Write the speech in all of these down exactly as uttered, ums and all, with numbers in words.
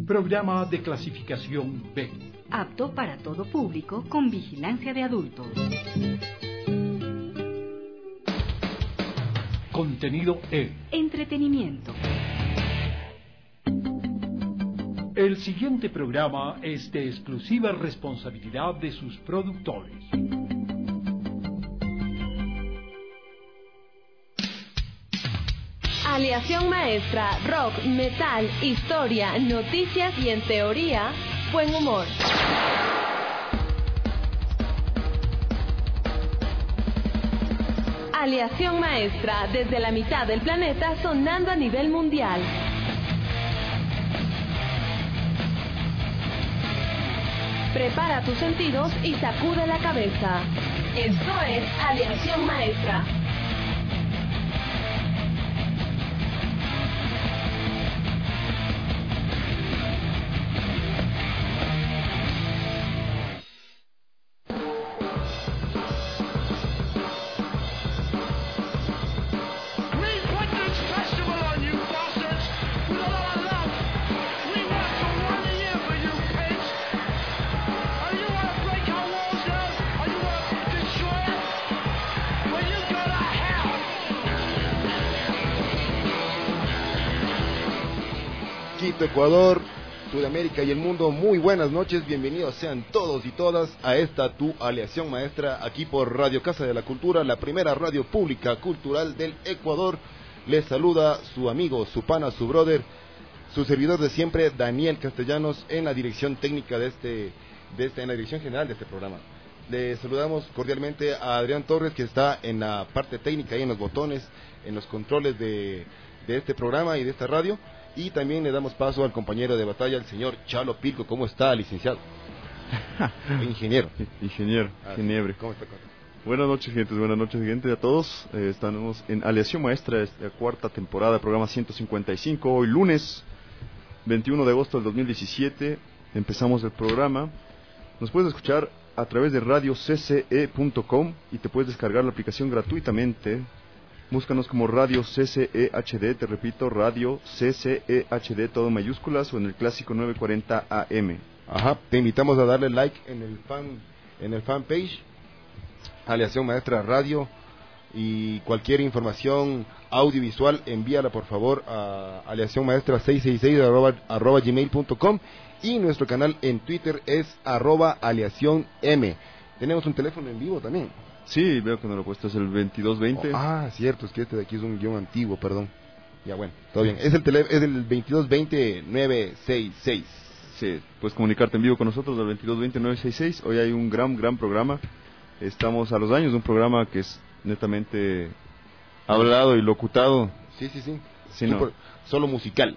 Programa de clasificación B. Apto para todo público con vigilancia de adultos. Contenido E. Entretenimiento. El siguiente programa es de exclusiva responsabilidad de sus productores. Aleación maestra, rock, metal, historia, noticias y en teoría, buen humor. Aleación maestra, desde la mitad del planeta sonando a nivel mundial. Prepara tus sentidos y sacude la cabeza. Esto es Aleación maestra. Ecuador, Sudamérica y el mundo, muy buenas noches, bienvenidos sean todos y todas a esta tu Aleación Maestra, aquí por Radio Casa de la Cultura, la primera radio pública cultural del Ecuador. Les saluda su amigo, su pana, su brother, su servidor de siempre, Daniel Castellanos, en la dirección técnica de este, de este, en la dirección general de este programa. Les saludamos cordialmente a Adrián Torres, que está en la parte técnica, ahí en los botones, en los controles de, de este programa y de esta radio. Y también le damos paso al compañero de batalla, el señor Chalo Pilco. ¿Cómo está, licenciado? Ingeniero. Ingeniero, ah, Ginebre. ¿Cómo está? Buenas noches, gente. Buenas noches, gente, a todos. Eh, estamos en Aleación Maestra, esta cuarta temporada, programa ciento cincuenta y cinco. Hoy lunes, veintiuno de agosto del dos mil diecisiete. Empezamos el programa. Nos puedes escuchar a través de radio c c e punto com y te puedes descargar la aplicación gratuitamente. Búscanos como Radio C C E H D, te repito, Radio C C E H D, todo en mayúsculas, o en el clásico nueve cuarenta A M. Ajá, te invitamos a darle like en el fan, en el fanpage, Aleación Maestra Radio, y cualquier información audiovisual, envíala por favor a aleación maestra seiscientos sesenta y seis arroba, arroba gmail punto com, y nuestro canal en Twitter es arroba aleación m. Tenemos un teléfono en vivo también. Sí, veo que no lo he puesto, es el veintidós veinte. Oh, ah, cierto, es que este de aquí es un guión antiguo, perdón. Ya, bueno, todo bien. Es el tele, es el veintidós veinte nueve sesenta y seis. Sí, puedes comunicarte en vivo con nosotros al veintidós veinte nueve sesenta y seis. Hoy hay un gran, gran programa. Estamos a los años de un programa que es netamente hablado y locutado. Sí, sí, sí. sí Super, no. Solo musical.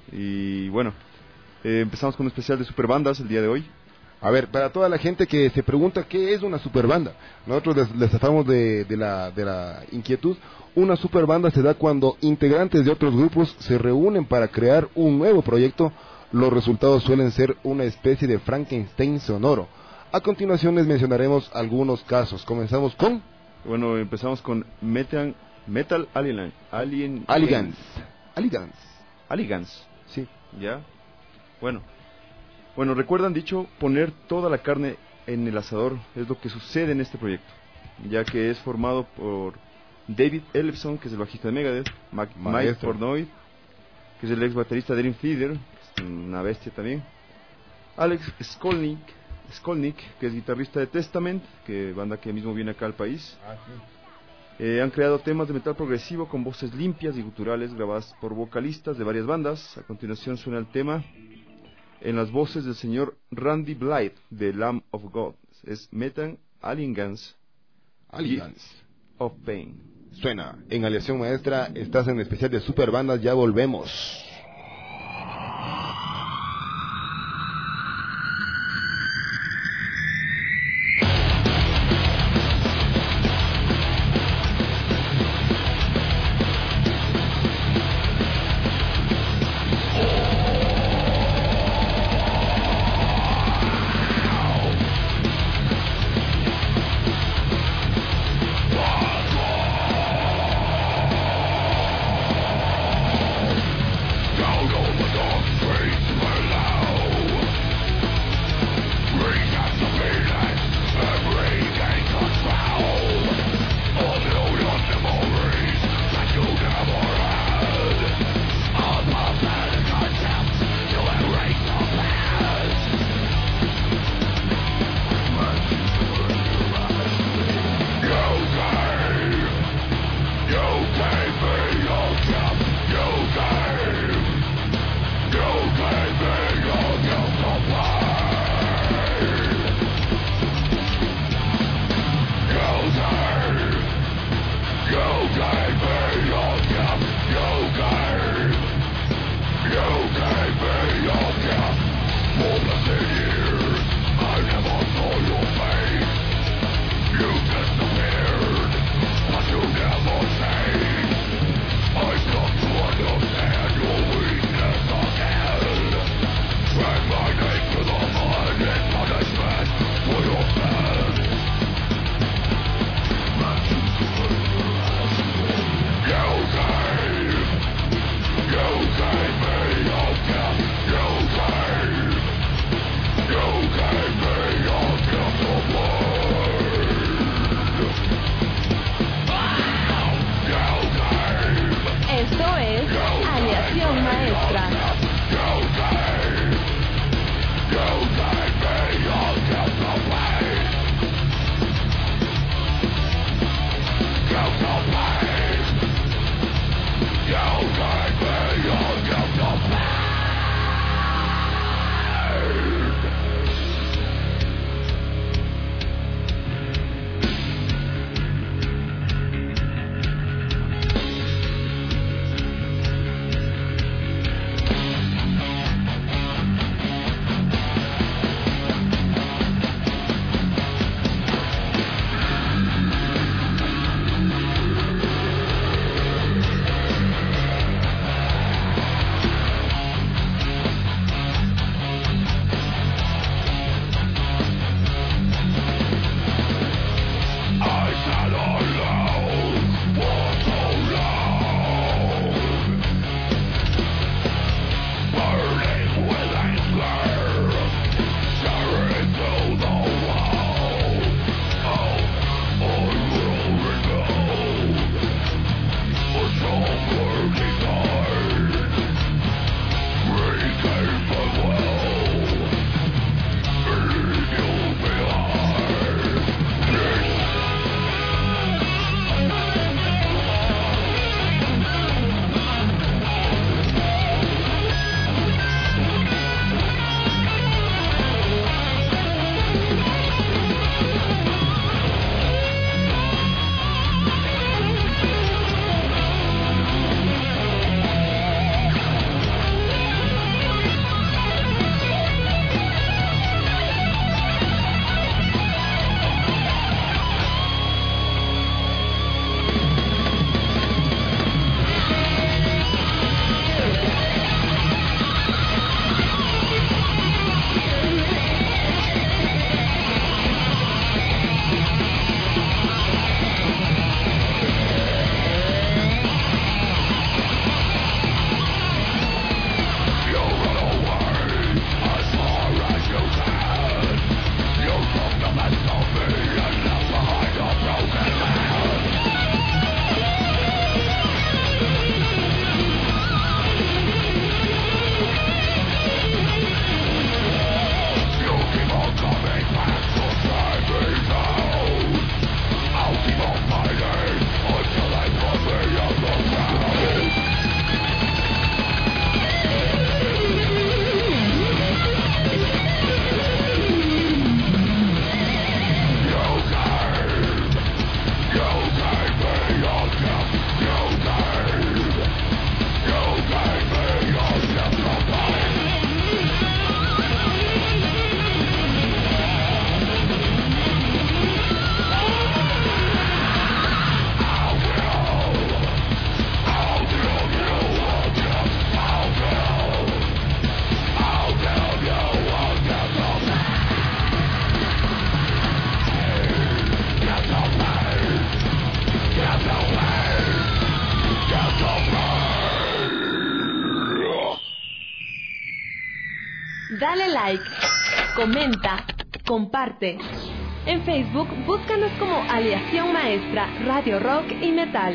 Y bueno, eh, empezamos con un especial de superbandas el día de hoy. A ver, para toda la gente que se pregunta qué es una superbanda, nosotros les, les zafamos de, de, la, de la inquietud. Una superbanda se da cuando integrantes de otros grupos se reúnen para crear un nuevo proyecto. Los resultados suelen ser una especie de Frankenstein sonoro. A continuación les mencionaremos algunos casos. Comenzamos con... Bueno, empezamos con Metal, Metal Alien, Alien Aligans. Aligans. Aligans. Sí. ¿Ya? Bueno. Bueno, recuerdan dicho, poner toda la carne en el asador es lo que sucede en este proyecto, ya que es formado por David Ellefson, que es el bajista de Megadeth, Mac, Mike Portnoy, que es el ex baterista de Dream Theater, una bestia también, Alex Skolnick, Skolnick, que es guitarrista de Testament, que banda que mismo viene acá al país. Ah, sí. eh, han creado temas de metal progresivo con voces limpias y guturales grabadas por vocalistas de varias bandas. A continuación suena el tema en las voces del señor Randy Blythe de Lamb of God. Es Metal Aligans, Aligans of Pain. Suena en Aleación Maestra, estás en el especial de superbandas, ya volvemos. Dale like, comenta, comparte. En Facebook, búscanos como Aleación Maestra, Radio Rock y Metal.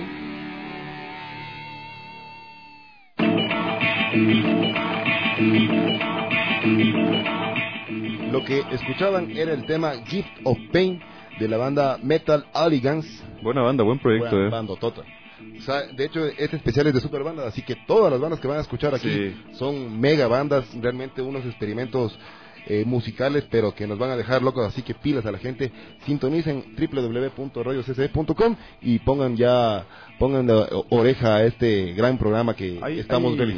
Lo que escuchaban era el tema Gift of Pain de la banda Metal Alligance. Buena banda, buen proyecto. Buena eh. banda, tota. O sea, de hecho, este especial es de super bandas, así que todas las bandas que van a escuchar aquí Sí. son mega bandas, realmente unos experimentos eh, musicales, pero que nos van a dejar locos, así que pilas a la gente, sintonicen doble u doble u doble u punto radio c c punto com y pongan ya, pongan la oreja a este gran programa que Hay- estamos hay- realizando.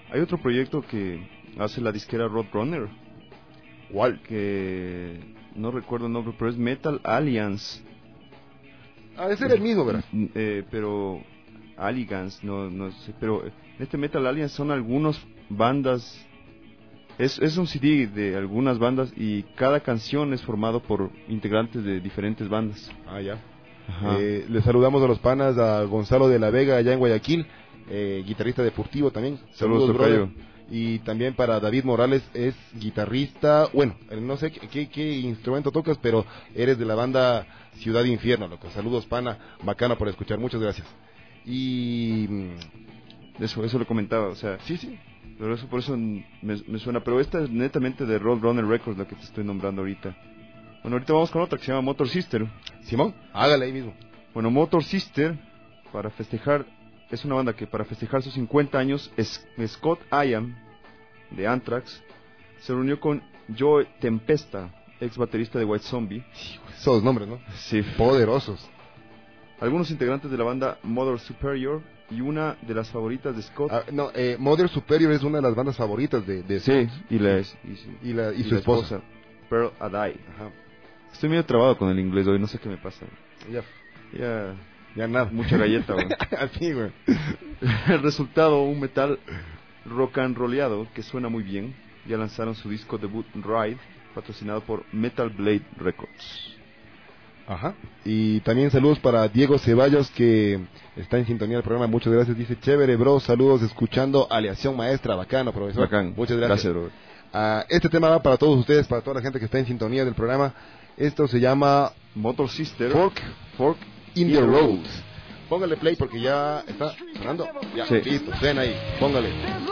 hay otro proyecto que hace la disquera Roadrunner. ¿Cuál? Que no recuerdo el nombre, pero es Metal Alliance. Ah, ese era el mismo, ¿verdad? Eh, pero Alliance, no, no sé, pero en este Metal Alliance son algunas bandas. Es, es un C D de algunas bandas y cada canción es formado por integrantes de diferentes bandas. Ah, ya. Ajá. Eh, le saludamos a los panas, a Gonzalo de la Vega allá en Guayaquil, eh, guitarrista deportivo también. Saludos, brother. Y también para David Morales, es guitarrista, bueno, no sé qué, qué, qué instrumento tocas, pero eres de la banda Ciudad Infierno, loco. Saludos, pana, bacana por escuchar, muchas gracias. Y eso, eso lo comentaba, o sea, sí, sí. Pero eso por eso me, me suena. Pero esta es netamente de Roadrunner Records, la que te estoy nombrando ahorita. Bueno, ahorita vamos con otra que se llama Motor Sister. Simón, hágale ahí mismo. Bueno, Motor Sister, para festejar, es una banda que para festejar sus cincuenta años, es, Scott Ian, de Anthrax, se reunió con Joe Tempesta, ex baterista de White Zombie. Esos nombres, ¿no? Sí. Poderosos. Algunos integrantes de la banda Mother Superior y una de las favoritas de Scott. Ah, no, eh, Mother Superior es una de las bandas favoritas de, de sí, Scott. y, la, y, y, la, y, y su la esposa. esposa, Pearl Adai. Ajá. Estoy medio trabado con el inglés hoy, no sé qué me pasa. Ya, ya, ya nada. Mucha galleta, güey. Así, güey. El resultado, un metal rock and rollado que suena muy bien. Ya lanzaron su disco debut Ride, patrocinado por Metal Blade Records. Ajá. Y también saludos para Diego Ceballos, que está en sintonía del programa. Muchas gracias. Dice, chévere, bro. Saludos, escuchando Aleación Maestra. Bacano, profesor. Bacán. Muchas gracias. Gracias, bro. Uh, este tema va para todos ustedes, para toda la gente que está en sintonía del programa. Esto se llama Motor Sister. Fork, Fork in, in the, the road. road. Póngale play porque ya está sonando. Ya, sí. Listo, ven ahí. Póngale.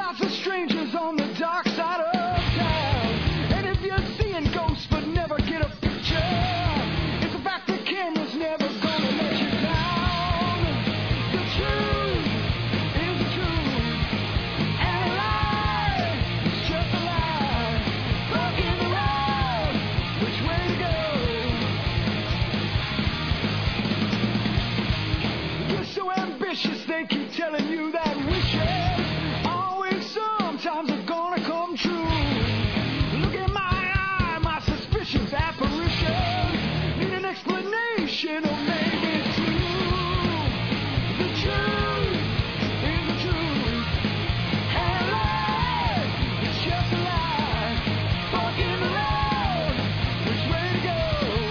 They keep telling you that wishes always sometimes are gonna come true. Look in my eye, my suspicions, apparitions need an explanation or maybe two. The truth is the truth, and life is just a lie. Fuck in the road, which way to go?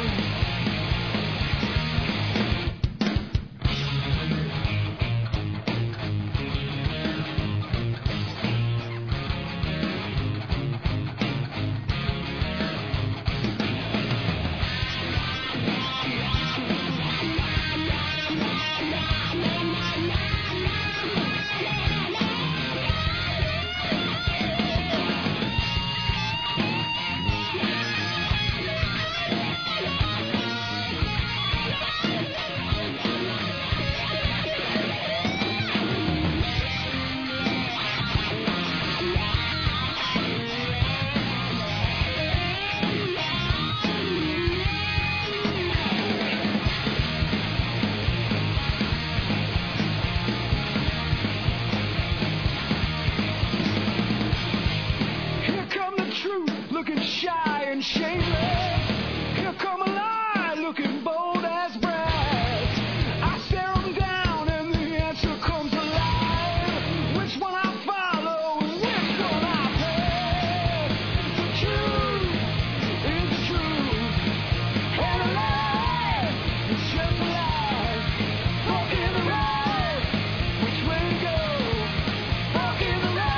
Looking shy and shameless. Here come a lie, looking bold as brass. I stare them down and the answer comes alive. Which one I follow and which one I pass? The truth is the truth, and a lie is just a lie. Fork in the road, which way to go? Fork in the road.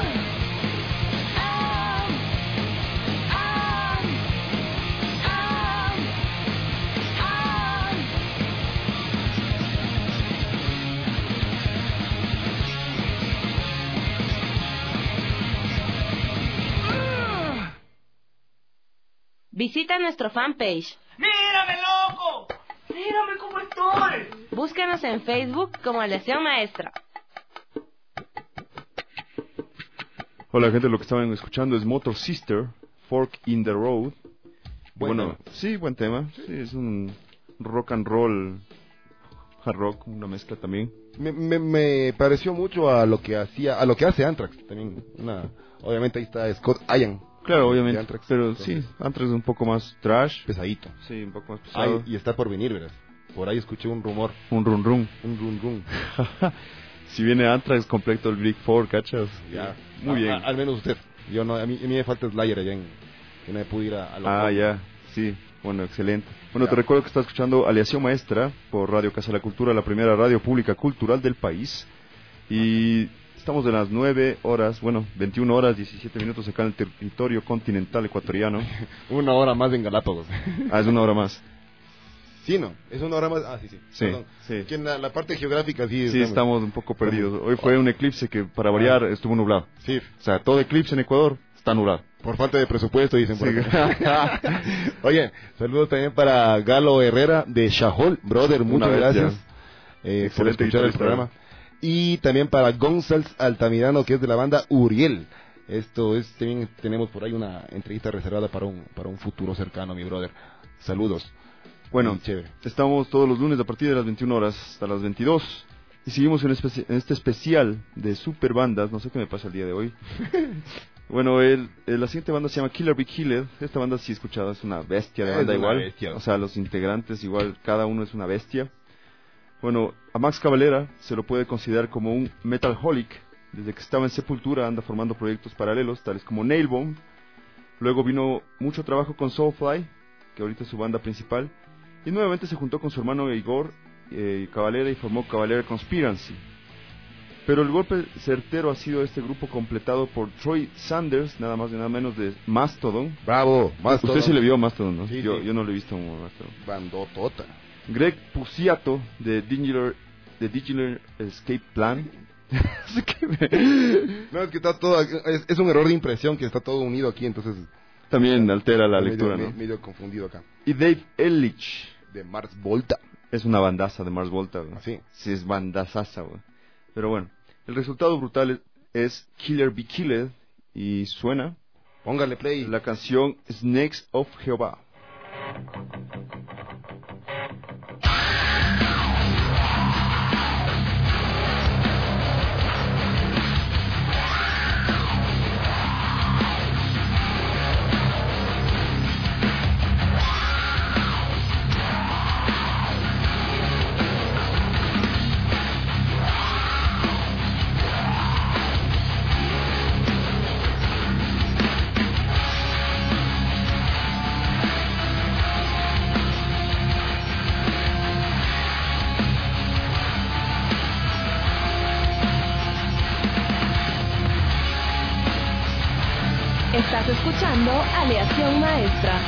Visita nuestro fanpage. ¡Mírame, loco! ¡Mírame cómo estoy! Búscanos en Facebook como Aleación Maestra. Hola, gente, lo que estaban escuchando es Motor Sister, Fork in the Road. Buen bueno, tema. sí, buen tema. Sí, es un rock and roll, hard rock, una mezcla también. me, me, me pareció mucho a lo que hacía, a lo que hace Anthrax también. Una, obviamente ahí está Scott Ian. Claro, obviamente, Anthrax, pero entonces, sí, Anthrax es un poco más trash. Pesadito. Sí, un poco más pesado. Ay, y está por venir, ¿verdad? Por ahí escuché un rumor. Un run run. Un run run. Si viene Anthrax completo el Big Four, ¿cachas? Ya. Muy A- bien. a- al menos usted. Yo no, a mí, a mí me falta Slayer allá en, que no me pude ir a, a lo Ah, poco. ya, sí, bueno, excelente. Bueno, Ya. te recuerdo que estás escuchando Aleación Maestra por Radio Casa de la Cultura, la primera radio pública cultural del país. Y estamos de las nueve horas, bueno, veintiuna horas, diecisiete minutos acá en el territorio continental ecuatoriano. Una hora más en Galápagos. Ah, es una hora más. Sí, ¿no? Es una hora más. Ah, sí, sí. Sí, Perdón. sí. Que en la, la parte geográfica sí. Sí, estamos un poco perdidos. Hoy fue un eclipse que, para variar, estuvo nublado. Sí, O sea, todo eclipse en Ecuador está nublado. por falta de presupuesto, dicen por Sí. acá. Oye, saludos también para Galo Herrera de Shahol. Brother, muchas Una bestia. gracias eh, por Excelente escuchar el guitarrista. programa. Y también para González Altamirano, que es de la banda Uriel. Esto es, también tenemos por ahí una entrevista reservada para un, para un futuro cercano, mi brother. Saludos. Bueno, Y chévere. estamos todos los lunes a partir de las veintiuna horas hasta las veintidós. Y seguimos en, especi- en este especial de super bandas. No sé qué me pasa el día de hoy. Bueno, el, el- la siguiente banda se llama Killer Be Killed. Esta banda sí escuchada, es una bestia de Es banda una igual. bestia. O sea, los integrantes igual, cada uno es una bestia. Bueno, a Max Cavalera se lo puede considerar como un metalholic. Desde que estaba en Sepultura anda formando proyectos paralelos, tales como Nailbone. Luego vino mucho trabajo con Soulfly, que ahorita es su banda principal. Y nuevamente se juntó con su hermano Igor eh, Cavalera y formó Cavalera Conspiracy. Pero el golpe certero ha sido este grupo completado por Troy Sanders, nada más y nada menos de Mastodon. Bravo, más Usted sí le vio a Mastodon, ¿no? Sí, yo, sí. yo no le he visto a Mastodon. Bandotota. Greg Puciato de Digital, de Digital Escape Plan. No, es que está todo, es, es un error de impresión que está todo unido aquí, entonces También altera la medio, lectura, me- ¿no? medio confundido acá. Y Dave Ellich. De Mars Volta. Es una bandaza de Mars Volta, güey. Así. Sí, es bandazaza, güey. Pero bueno, el resultado brutal es, es Killer Be Killed y suena Póngale play. la canción Snakes of Jehová. Estás escuchando Aleación Maestra.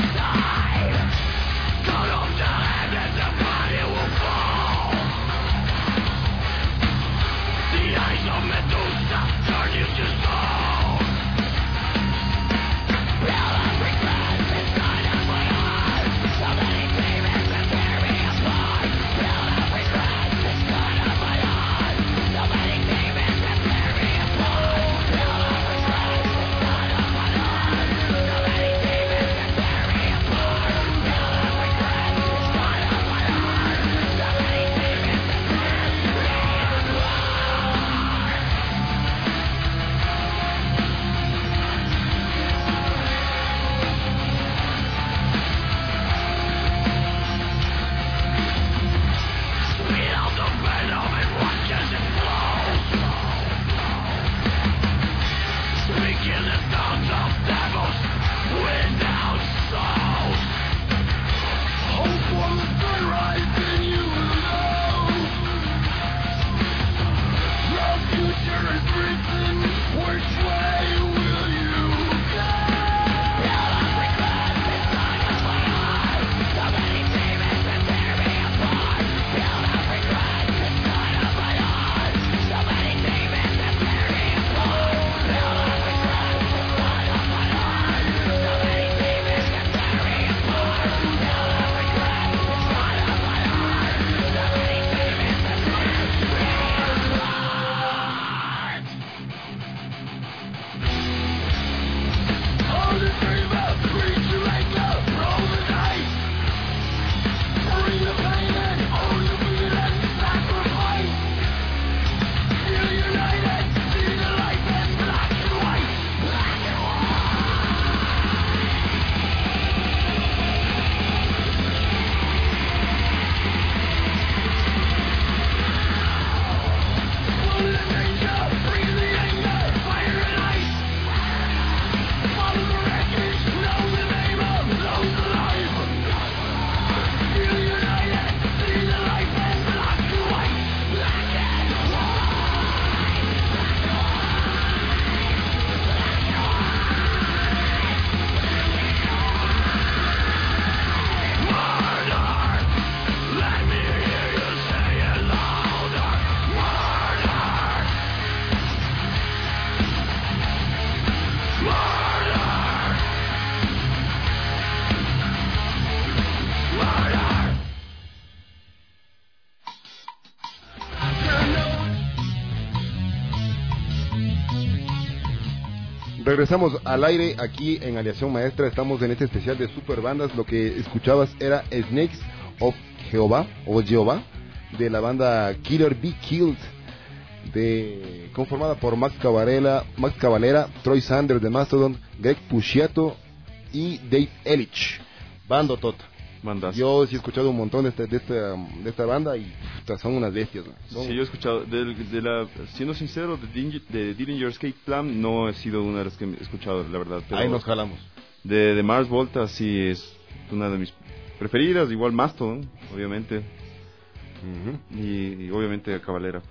Cut off the head and the body will fall. Regresamos al aire aquí en Aleación Maestra. Estamos en este especial de super bandas. Lo que escuchabas era Snakes of Jehová o Jehová de la banda Killer Be Killed, de conformada por Max Cavalera, Max Cavalera, Troy Sanders de Mastodon, Greg Puciato y Dave Ellich. Bando tota. Bandas. Yo sí he escuchado un montón de esta, de esta, de esta banda y puta, son unas bestias. Son... Sí, yo he escuchado, de, de la, siendo sincero, de, Dillinger, de Dillinger Escape Plan no he sido una de las que he escuchado, la verdad. Pero ahí nos jalamos. De, de Mars Volta sí es una de mis preferidas, igual Mastodon, obviamente. Uh-huh. y, y obviamente Cavalera.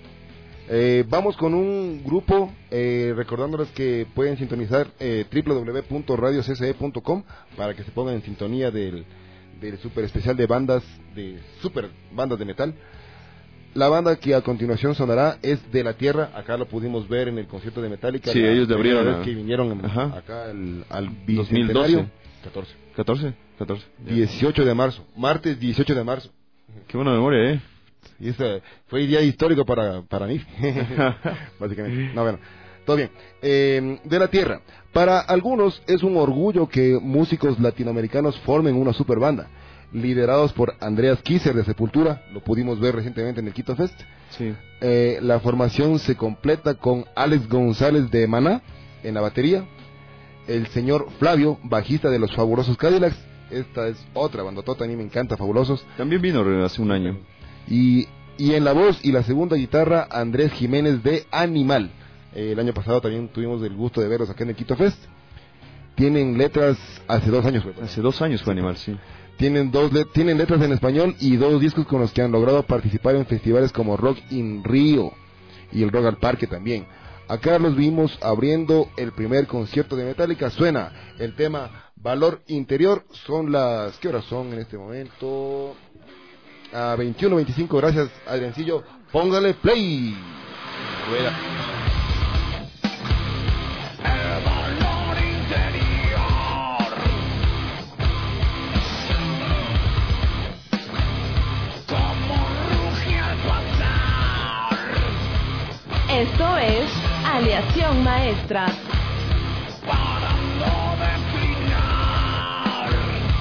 Eh, vamos con un grupo, eh, recordándoles que pueden sintonizar eh, doble u doble u doble u punto radio c c e punto com para que se pongan en sintonía del, del super especial de bandas, de super bandas de metal. La banda que a continuación sonará es De la Tierra. Acá lo pudimos ver en el concierto de Metallica. Sí, la ellos le abrieron vez a... que vinieron en, acá al, al bicentenario. dos mil doce. catorce. catorce, catorce. dieciocho de marzo, martes dieciocho de marzo. Qué buena memoria, eh. Y ese fue el día histórico para, para mí, básicamente. No, bueno, todo bien. Eh, De la Tierra. Para algunos es un orgullo que músicos latinoamericanos formen una super banda. Liderados por Andreas Kisser de Sepultura, lo pudimos ver recientemente en el Quito Fest. Sí. Eh, la formación se completa con Alex González de Maná en la batería, el señor Flavio, bajista de los Fabulosos Cadillacs. Esta es otra bandotota, a mí me encanta Fabulosos. También vino hace un año. Y, y en la voz y la segunda guitarra, Andrés Jiménez de Animal. Eh, el año pasado también tuvimos el gusto de verlos acá en el Quito Fest. Tienen letras, hace dos años fue. Hace dos años fue Animal, sí. Tienen, dos let- tienen letras en español y dos discos con los que han logrado participar en festivales como Rock in Rio y el Rock al Parque también. Acá los vimos abriendo el primer concierto de Metallica. Suena el tema Valor Interior. Son las... ¿Qué horas son en este momento? A veintiuno veinticinco. Gracias, Adriancillo. Póngale play. Rueda. Esto es Aleación Maestra. Para no declinar.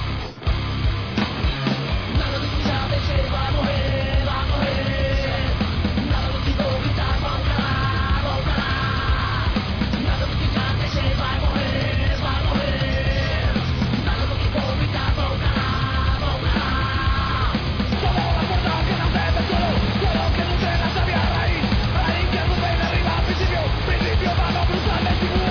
Nada de cuidar de que va a morir, va a morir. Nada de quitar, volcará, volcará. Nada de quitar de que va a morir, va a morir. Nada de quitar, volcará, volcará. Solo la puerta que no se ve solo, solo que no se la sabía raíz. Ahí que no ven arriba, principio, principio, vamos a cruzar el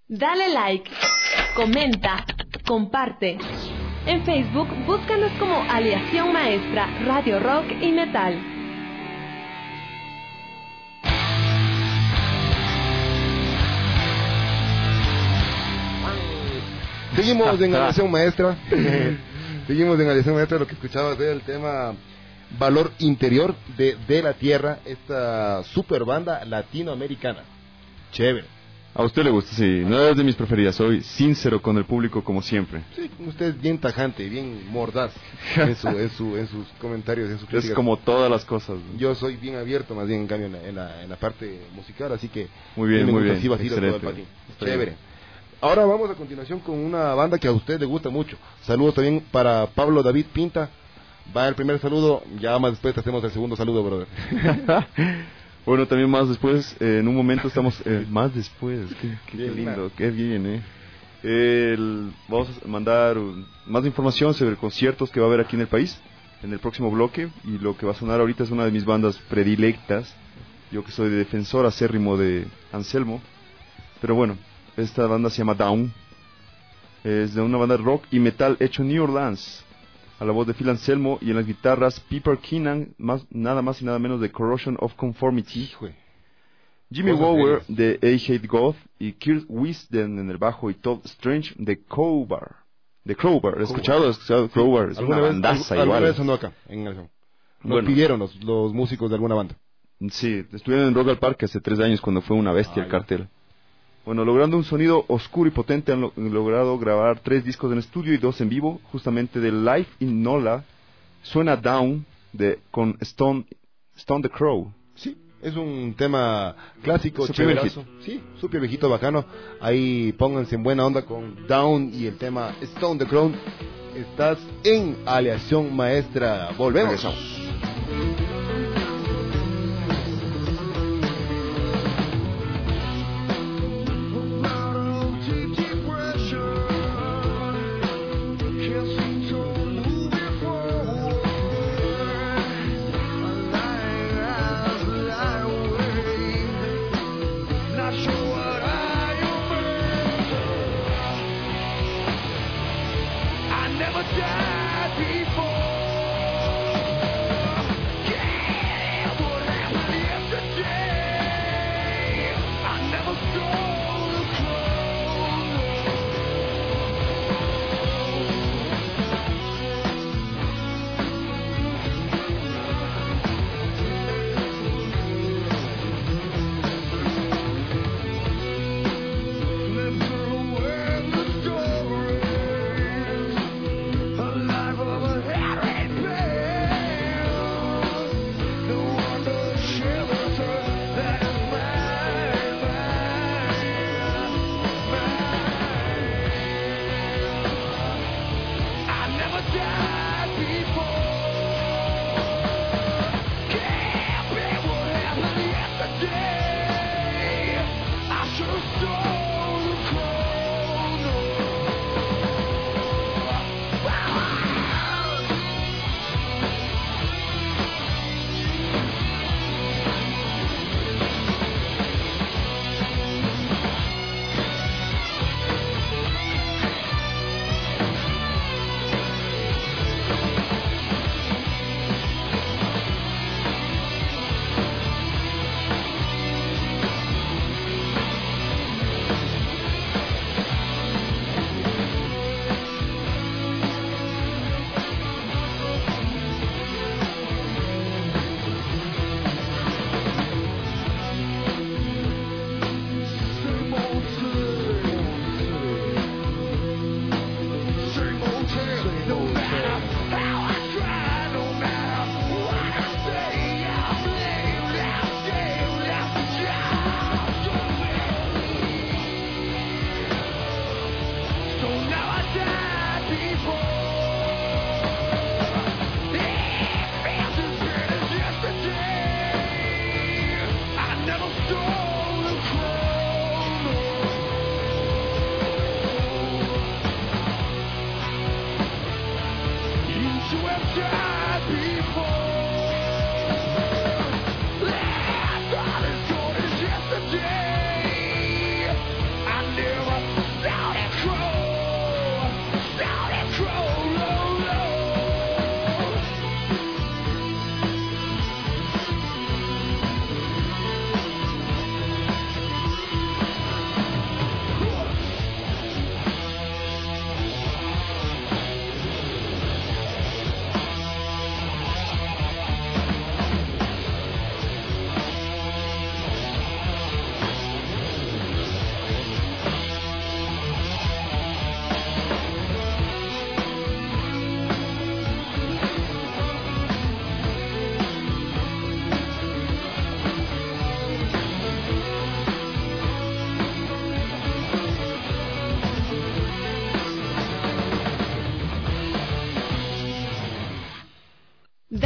Dale like, comenta, comparte. En Facebook, búscanos como Aleación Maestra, Radio Rock y Metal. Seguimos en Aleación Maestra. Seguimos en Aleación Maestra. Lo que escuchabas era el tema Valor Interior de De la Tierra, esta super banda latinoamericana. Chévere. A usted le gusta, sí. No es de mis preferidas. Soy sincero con el público como siempre. Sí, usted es bien tajante, bien mordaz en, su, en, su, en sus comentarios, en sus críticas. Es como todas las cosas. Yo soy bien abierto, más bien en cambio en la, en la, en la parte musical, así que muy bien, muy bien. Así excelente. Todo el patín. Chévere. Ahora vamos a continuación con una banda que a usted le gusta mucho. Saludos también para Pablo David Pinta. Va el primer saludo, ya más después te hacemos el segundo saludo, brother. Bueno, también más después, eh, en un momento estamos... Eh, más después, qué, qué, qué lindo, qué bien, eh. El, vamos a mandar un, más información sobre conciertos que va a haber aquí en el país, en el próximo bloque, y lo que va a sonar ahorita es una de mis bandas predilectas, yo que soy de defensor acérrimo de Anselmo, pero bueno, esta banda se llama Down, es de una banda de rock y metal hecho en New Orleans, a la voz de Phil Anselmo, y en las guitarras Piper Keenan, más, nada más y nada menos de Corrosion of Conformity, Hijo. Jimmy Wower de I Hate God, y Kirk Wisden en el bajo, y Todd Strange de Crowbar. De Crowbar, ¿he escuchado? ¿He escuchado Crowbar? Es una bandaza igual. Alguna vez sonó acá, en el show. Nos bueno. pidieron los, los músicos de alguna banda. Sí, estuvieron en Rock al Parque hace tres años cuando fue una bestia Ay, el cartel. Bueno, logrando un sonido oscuro y potente, han lo logrado grabar tres discos en estudio y dos en vivo, justamente de Life in Nola. Suena Down de con Stone, Stone the Crow. Sí, es un tema clásico, chéverazo. Sí, súper viejito, bacano. Ahí pónganse en buena onda con Down y el tema Stone the Crow. Estás en Aleación Maestra. Volvemos. Regresamos. I never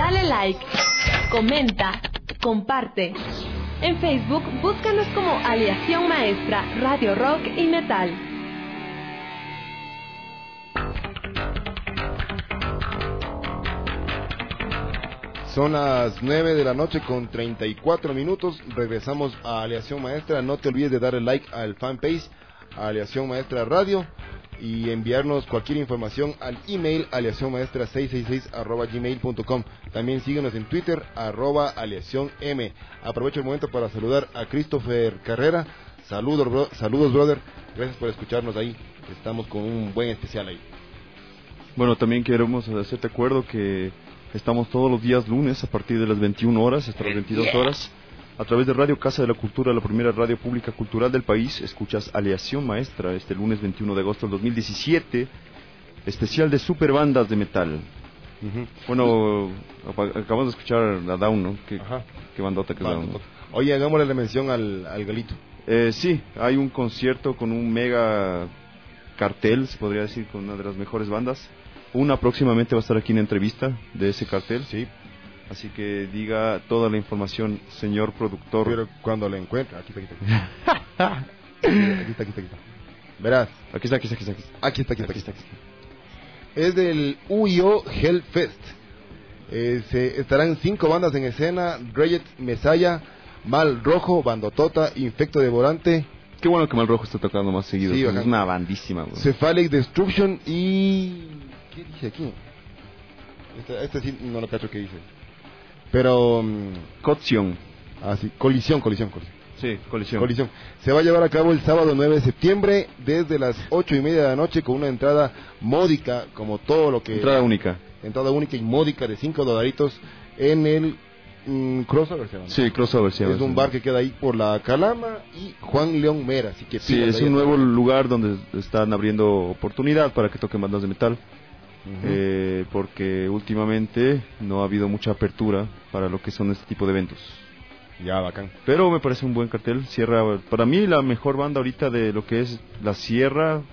Dale like, comenta, comparte. En Facebook, búscanos como Aleación Maestra, Radio Rock y Metal. Son las nueve de la noche con treinta y cuatro minutos. Regresamos a Aleación Maestra. No te olvides de darle like al fanpage Aleación Maestra Radio y enviarnos cualquier información al email aleacionmaestra seiscientos sesenta y seis arroba gmail punto com. También síguenos en Twitter, arroba aleación m. Aprovecho el momento para saludar a Christopher Carrera. Saludos, bro, saludos, brother. Gracias por escucharnos ahí. Estamos con un buen especial ahí. Bueno, también queremos hacerte acuerdo que estamos todos los días lunes a partir de las veintiuna horas hasta las veintidós horas. A través de Radio Casa de la Cultura, la primera radio pública cultural del país, escuchas Aleación Maestra este lunes veintiuno de agosto del dos mil diecisiete, especial de superbandas de metal. Uh-huh. Bueno, acabamos de escuchar a Down, ¿no? Qué, qué bandota que es Down, ¿no? Oye, hagámosle la mención al, al Galito. Eh, sí, hay un concierto con un mega cartel, se podría decir, con una de las mejores bandas. Una próximamente va a estar aquí en entrevista de ese cartel. Sí. Así que diga toda la información, señor productor. Pero cuando la encuentre, aquí está, aquí está. Aquí está, aquí está, aquí está. Verás. Aquí está, aquí está, aquí está. Aquí está, aquí está, aquí está. Aquí está. Es del U I O Hellfest. Eh, se estarán cinco bandas en escena: Reyet, Mesaya, Mal Rojo, Bandotota, Infecto Devorante. Qué bueno que Mal Rojo está tocando más seguido. Sí, es una bandísima, güey. Cephalic Destruction y... ¿qué dice aquí? Este, este sí no lo cacho que dice. Pero... Um, Cotción. Ah, sí. Colisión, colisión, colisión. Sí, colisión. Colisión. Se va a llevar a cabo el sábado nueve de septiembre desde las ocho y media de la noche con una entrada módica, como todo lo que... Entrada única. Entrada única y módica de cinco dolaritos en el mm, Crossover, ¿se llama? Sí, Crossover, sí. Es un bar que queda ahí por la Calama y Juan León Mera, así que... Sí, es un nuevo lugar donde están abriendo oportunidad para que toquen bandas de metal. Uh-huh. eh, porque últimamente no ha habido mucha apertura para lo que son este tipo de eventos. Ya, bacán. Pero me parece un buen cartel. Sierra, para mí la mejor banda ahorita de lo que es la Sierra,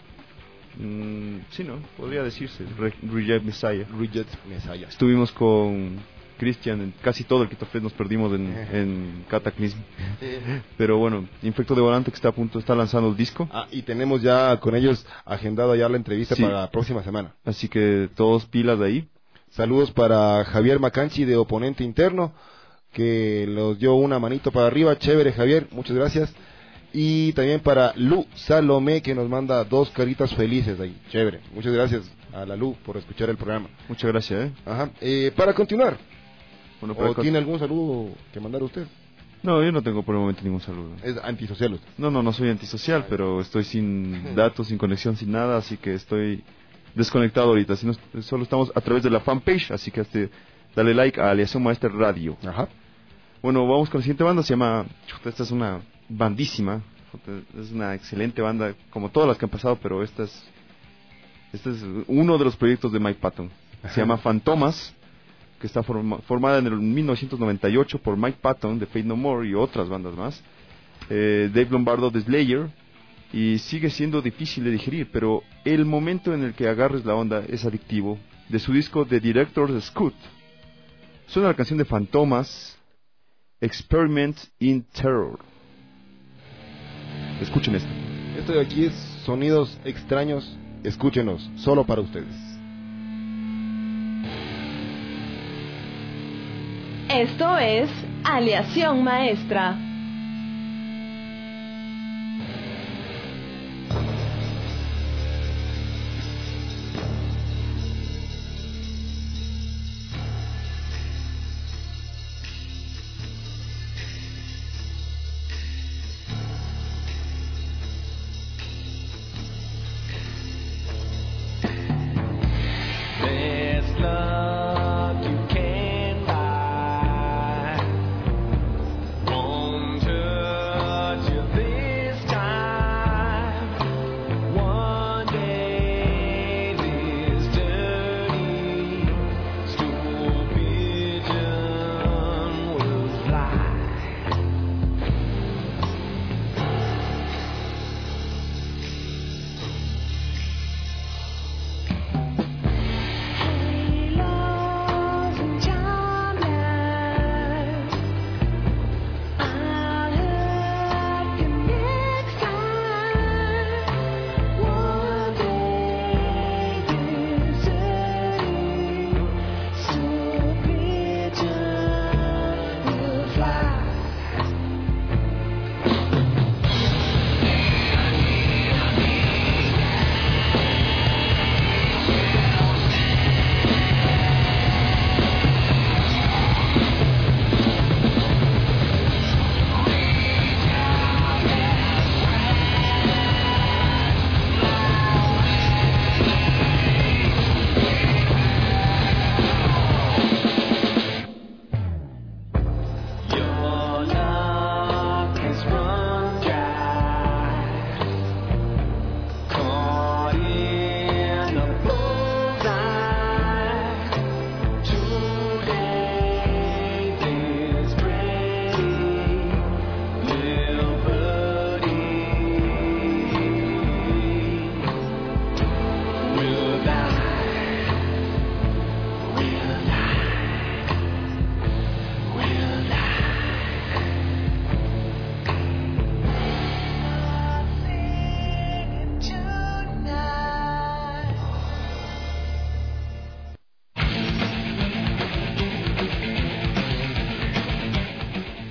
mmm, sí, no, podría decirse Re- Reject Messiah. Reject Messiah. Estuvimos con Cristian en casi todo el Quitofest, nos perdimos en, en Cataclysm. Pero bueno, Infecto Devorante que está a punto, está lanzando el disco. Ah, y tenemos ya con ellos agendada ya la entrevista sí. para la próxima semana. Así que todos pilas de ahí. Saludos para Javier Macanchi de Oponente Interno, que nos dio una manito para arriba. Chévere, Javier, muchas gracias. Y también para Lu Salomé, que nos manda dos caritas felices ahí. Chévere, muchas gracias a la Lu por escuchar el programa. Muchas gracias, ¿eh? Ajá. Eh, para continuar, bueno, ¿o con... tiene algún saludo que mandar a usted? No, yo no tengo por el momento ningún saludo. ¿Es antisocial usted? No, no, no soy antisocial, pero estoy sin datos, sin conexión, sin nada, así que estoy desconectado ahorita. Si no, solo estamos a través de la fanpage, así que este, dale like a Aleación Maestra Radio. Ajá. Bueno, vamos con la siguiente banda, se llama... Esta es una bandísima, es una excelente banda, como todas las que han pasado, pero esta es, este es uno de los proyectos de Mike Patton. Se Ajá. llama Fantomas, que está forma, formada en el mil novecientos noventa y ocho por Mike Patton de Faith No More y otras bandas más. Eh, Dave Lombardo de Slayer, y sigue siendo difícil de digerir, pero el momento en el que agarres la onda es adictivo. De su disco The Director's Scout suena la canción de Fantomas, Experiment in Terror. Escuchen esto. Esto de aquí es sonidos extraños. Escúchenos, solo para ustedes. Esto es Aleación Maestra. Love you can buy on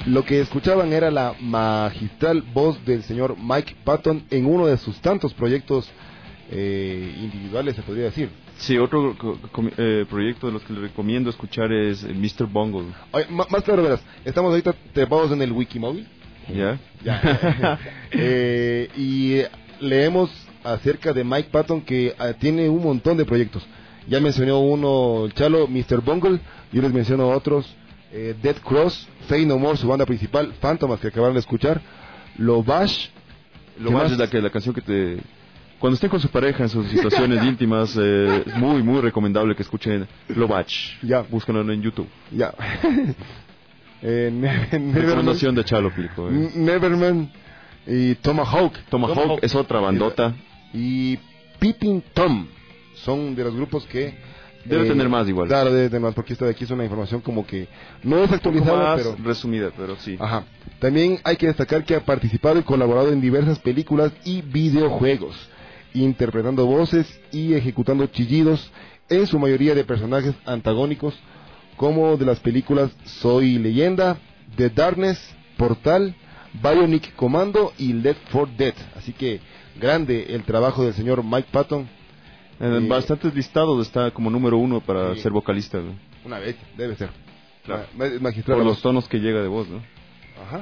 Lo que escuchaban era la magistral voz del señor Mike Patton en uno de sus tantos proyectos eh, individuales, se podría decir. Sí, otro co- co- eh, proyecto de los que le recomiendo escuchar es eh, mister Bungle. Oye, m- más claro, verás, estamos ahorita trepados en el Wikimóvil. ¿Ya? Ya. eh, y leemos acerca de Mike Patton, que uh, tiene un montón de proyectos. Ya mencionó uno, el Chalo, mister Bungle. Yo les menciono otros: eh, Dead Cross, Say No More, su banda principal, Phantomas, que acabaron de escuchar, Lovash. Lo más es la, que, la canción que te... Cuando estén con su pareja en sus situaciones íntimas, eh, es muy, muy recomendable que escuchen Lovach. Ya. Búscanlo en YouTube. Ya. eh, ne- Neverman, Recomendación de Chalo, Pilico. Eh. Neverman y Tomahawk. Tomahawk es otra bandota. Y Peeping Tom son de los grupos que Debe tener más igual. Claro, debe tener más, porque esta de aquí es una información como que no es Un poco actualizada, más pero resumida, pero sí. ajá. También hay que destacar que ha participado y colaborado en diversas películas y videojuegos, interpretando voces y ejecutando chillidos, en su mayoría de personajes antagónicos, como de las películas Soy Leyenda, The Darkness, Portal, Bionic Commando y Left four Dead. Así que grande el trabajo del señor Mike Patton. En Eh, bastantes listados está como número uno para sí. ser vocalista, güey. Una vez, debe ser. Claro. Ma- ma- magistral Por la los voz. tonos que llega de voz, ¿no? Ajá.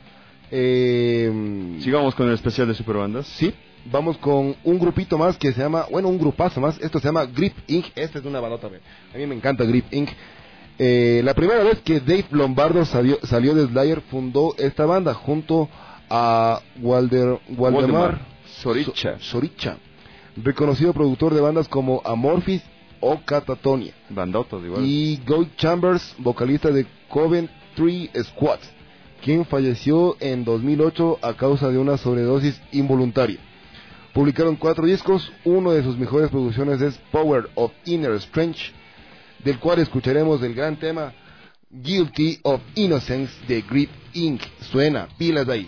Eh, Sigamos con el especial de Superbandas. Sí, vamos con un grupito más que se llama, bueno, un grupazo más. Esto se llama Grip incorporated. Esta es una bandota, ve. A mí me encanta Grip incorporated. Eh, la primera vez que Dave Lombardo salió, salió de Slayer, fundó esta banda junto a Walder, Waldemar Waldemar Soricha. So- Soricha, reconocido productor de bandas como Amorphis o Catatonia, Bandotas igual. y Guy Chambers, vocalista de Coventry Squad, quien falleció en dos mil ocho a causa de una sobredosis involuntaria. Publicaron cuatro discos. Uno de sus mejores producciones es Power of Inner Strength, del cual escucharemos el gran tema Guilty of Innocence de Grip incorporated. Suena, pilas de ahí.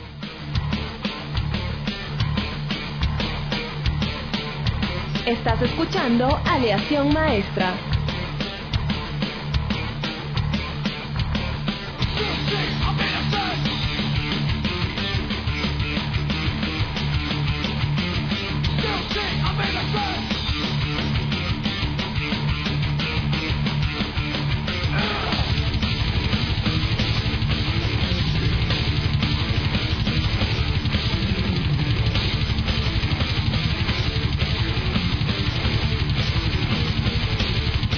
Estás escuchando Aleación Maestra. Guilty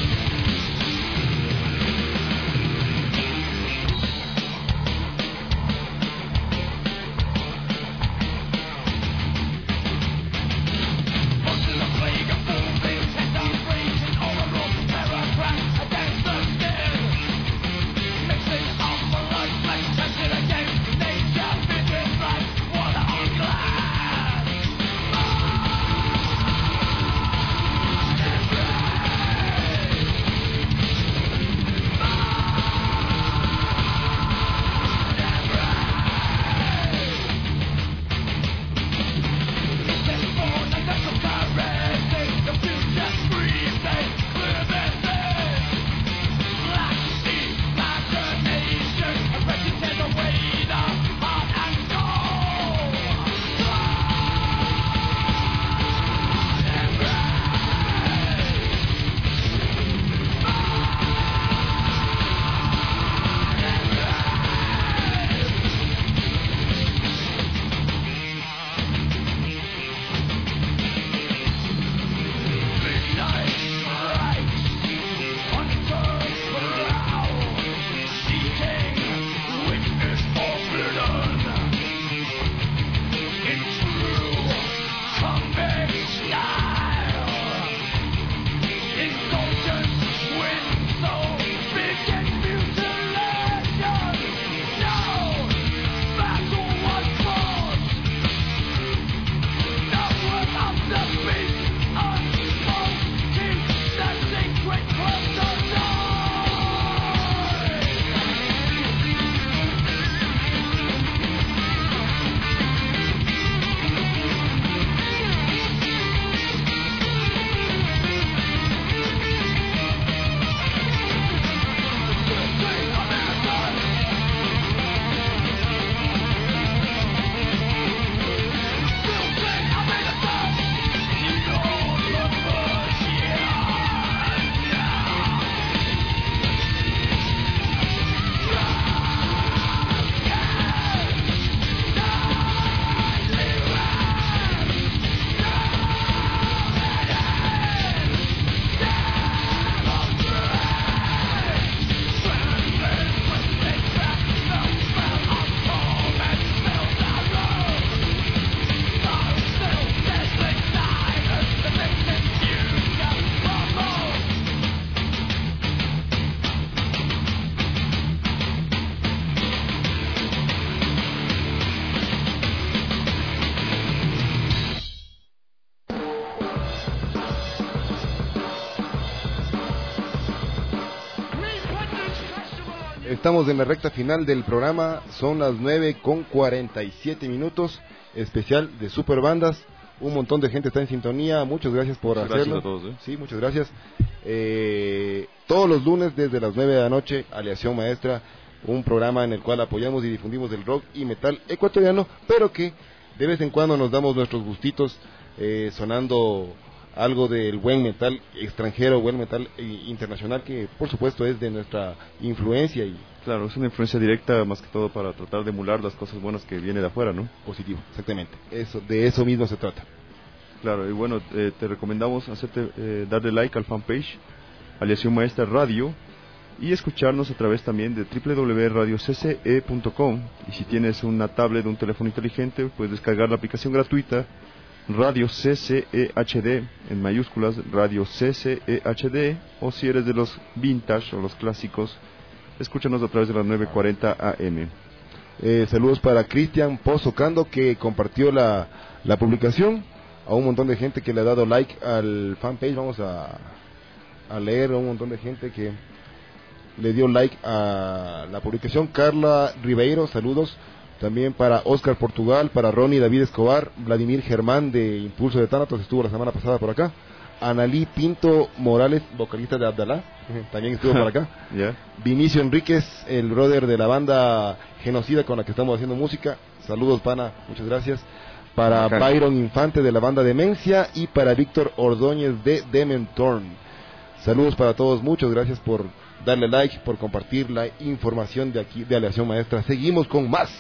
Estamos en la recta final del programa, son las nueve con cuarenta y siete minutos, especial de Super Bandas. Un montón de gente está en sintonía, muchas gracias por muchas hacerlo. Gracias a todos. ¿eh? Sí, muchas gracias. Eh, todos los lunes desde las nueve de la noche, Aleación Maestra, un programa en el cual apoyamos y difundimos el rock y metal ecuatoriano, pero que de vez en cuando nos damos nuestros gustitos eh, sonando algo del buen metal extranjero, buen metal internacional, que por supuesto es de nuestra influencia y claro, es una influencia directa más que todo para tratar de emular las cosas buenas que viene de afuera, ¿no? Positivo, exactamente. Eso, de eso mismo se trata. Claro, y bueno, eh, te recomendamos hacerte eh, darle like al fanpage Aleación Maestra Radio y escucharnos a través también de doble u doble u doble u punto radio c c e punto com. Y si tienes una tablet o un teléfono inteligente, puedes descargar la aplicación gratuita Radio C C E H D en mayúsculas, Radio C C E H D, o si eres de los vintage o los clásicos, escúchanos a través de las nueve cuarenta A M. Eh, saludos para Cristian Pozo Cando, que compartió la, la publicación, a un montón de gente que le ha dado like al fanpage. Vamos a, a leer a un montón de gente que le dio like a la publicación. Carla Ribeiro, saludos. También para Oscar Portugal, para Ronnie David Escobar, Vladimir Germán de Impulso de Tánatos, estuvo la semana pasada por acá. Analí Pinto Morales, vocalista de Abdalá, también estuvo por acá. Yeah. Vinicio Enríquez, el brother de la banda Genocida con la que estamos haciendo música. Saludos, pana, muchas gracias. Para Okay. Byron Infante de la banda Demencia y para Víctor Ordóñez de Dementorn. Saludos para todos, muchas gracias por darle like, por compartir la información de aquí de Aleación Maestra. Seguimos con más.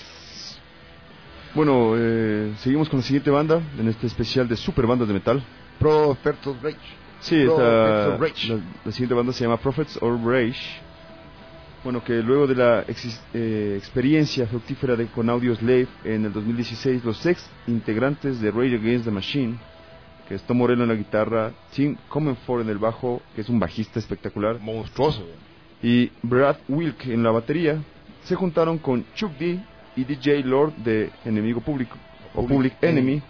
Bueno, eh, seguimos con la siguiente banda en este especial de super bandas de metal. Prophets of Rage. Sí, esta, Prophets of Rage. la, la siguiente banda se llama Prophets of Rage. Bueno, que luego de la ex, eh, experiencia fructífera de con Audioslave en el dos mil dieciséis, los ex integrantes de Rage Against the Machine, que es Tom Morello en la guitarra, Tim Comenford en el bajo, que es un bajista espectacular, Monstruoso. y Brad Wilk en la batería, se juntaron con Chuck D y D J Lord de Enemigo Público o Public, Public Enemy,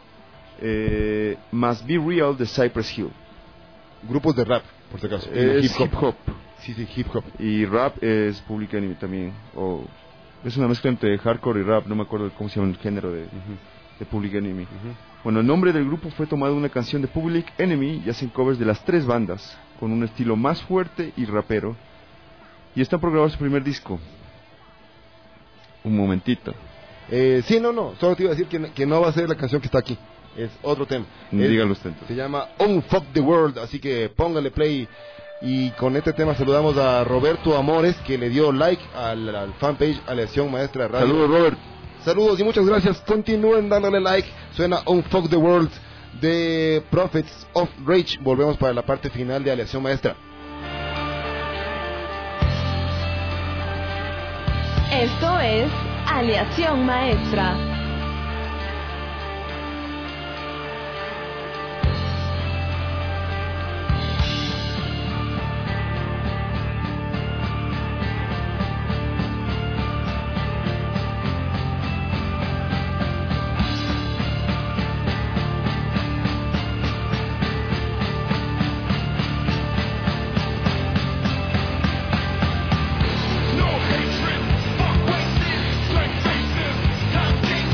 eh, más Be Real de Cypress Hill. Grupos de rap, por si acaso. Es hip hop. hip hop. Sí, sí, hip hop. Y rap es Public Enemy también. O es una mezcla entre hardcore y rap, no me acuerdo cómo se llama el género de, uh-huh. de Public Enemy. Uh-huh. Bueno, el nombre del grupo fue tomado de una canción de Public Enemy y hacen covers de las tres bandas, con un estilo más fuerte y rapero. Y están por grabar su primer disco. Un momentito. Eh, sí, no, no, solo te iba a decir que, que no va a ser la canción que está aquí. Es otro tema. Dígalo usted. Se llama Unfuck the World, así que póngale play. Y con este tema saludamos a Roberto Amores, que le dio like al, al fanpage Aleación Maestra Radio. Saludos, Robert. Saludos y muchas gracias. Continúen dándole like. Suena Unfuck the World de Prophets of Rage. Volvemos para la parte final de Aleación Maestra. Esto es Aleación Maestra. No hatred, fuck racist, straight faces, time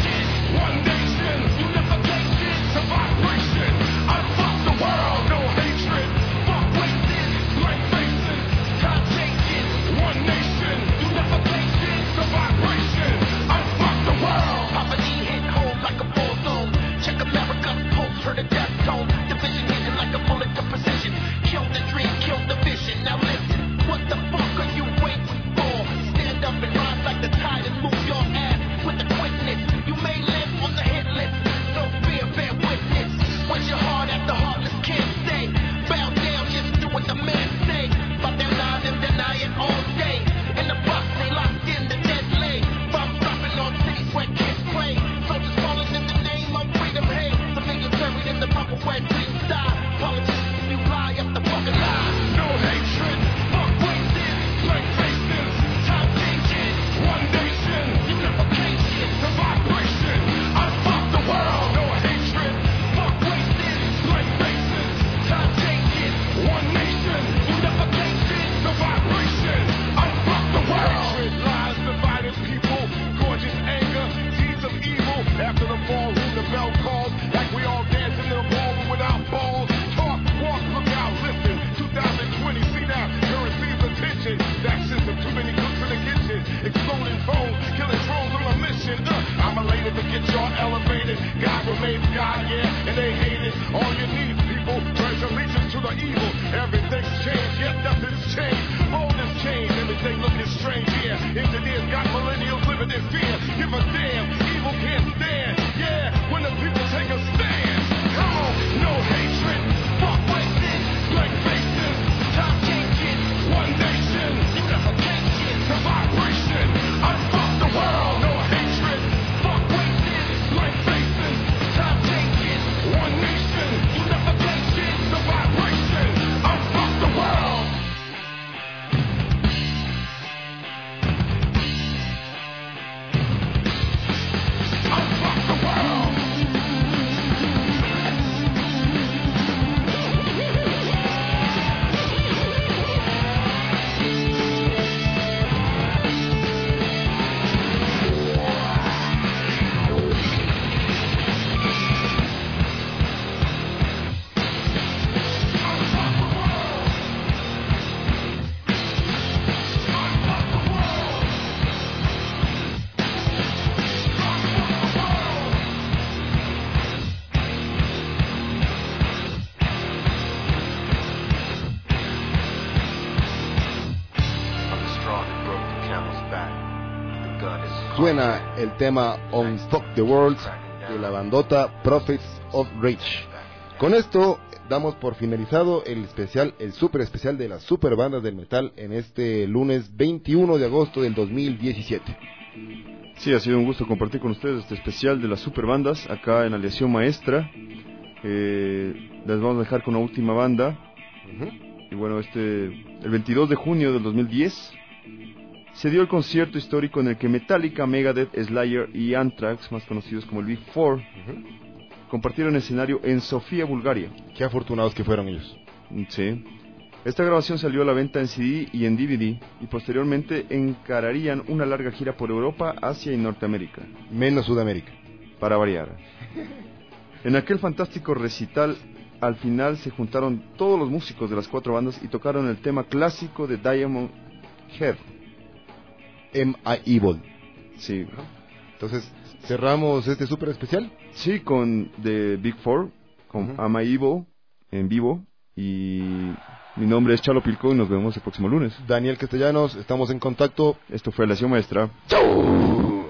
suena el tema Unstock the World de la bandota Prophets of Rage. Con esto damos por finalizado el especial, el super especial de las super bandas del metal en este lunes veintiuno de agosto del dos mil diecisiete. Sí, ha sido un gusto compartir con ustedes este especial de las super bandas acá en Aleación Maestra. Eh, les vamos a dejar con una última banda. Uh-huh. Y bueno, este el veintidós de junio del dos mil diez se dio el concierto histórico en el que Metallica, Megadeth, Slayer y Anthrax, más conocidos como el Big Four, uh-huh, compartieron escenario en Sofía, Bulgaria. Qué afortunados que fueron ellos. Sí. Esta grabación salió a la venta en C D y en D V D, y posteriormente encararían una larga gira por Europa, Asia y Norteamérica. Menos Sudamérica. Para variar. En aquel fantástico recital, al final se juntaron todos los músicos de las cuatro bandas y tocaron el tema clásico de Diamond Head. Am I Evil. Sí. Entonces, ¿cerramos este super especial? Sí, con The Big Four, con uh-huh. Am I Evil en vivo. Y mi nombre es Chalo Pilco y nos vemos el próximo lunes. Daniel Castellanos, estamos en contacto. Esto fue Aleación Maestra. ¡Chau!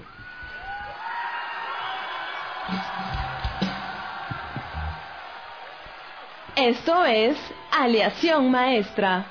Esto es Aleación Maestra.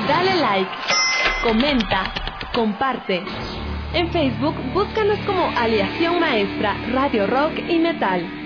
Dale like, comenta, comparte. En Facebook búscanos como Aleación Maestra Radio Rock y Metal.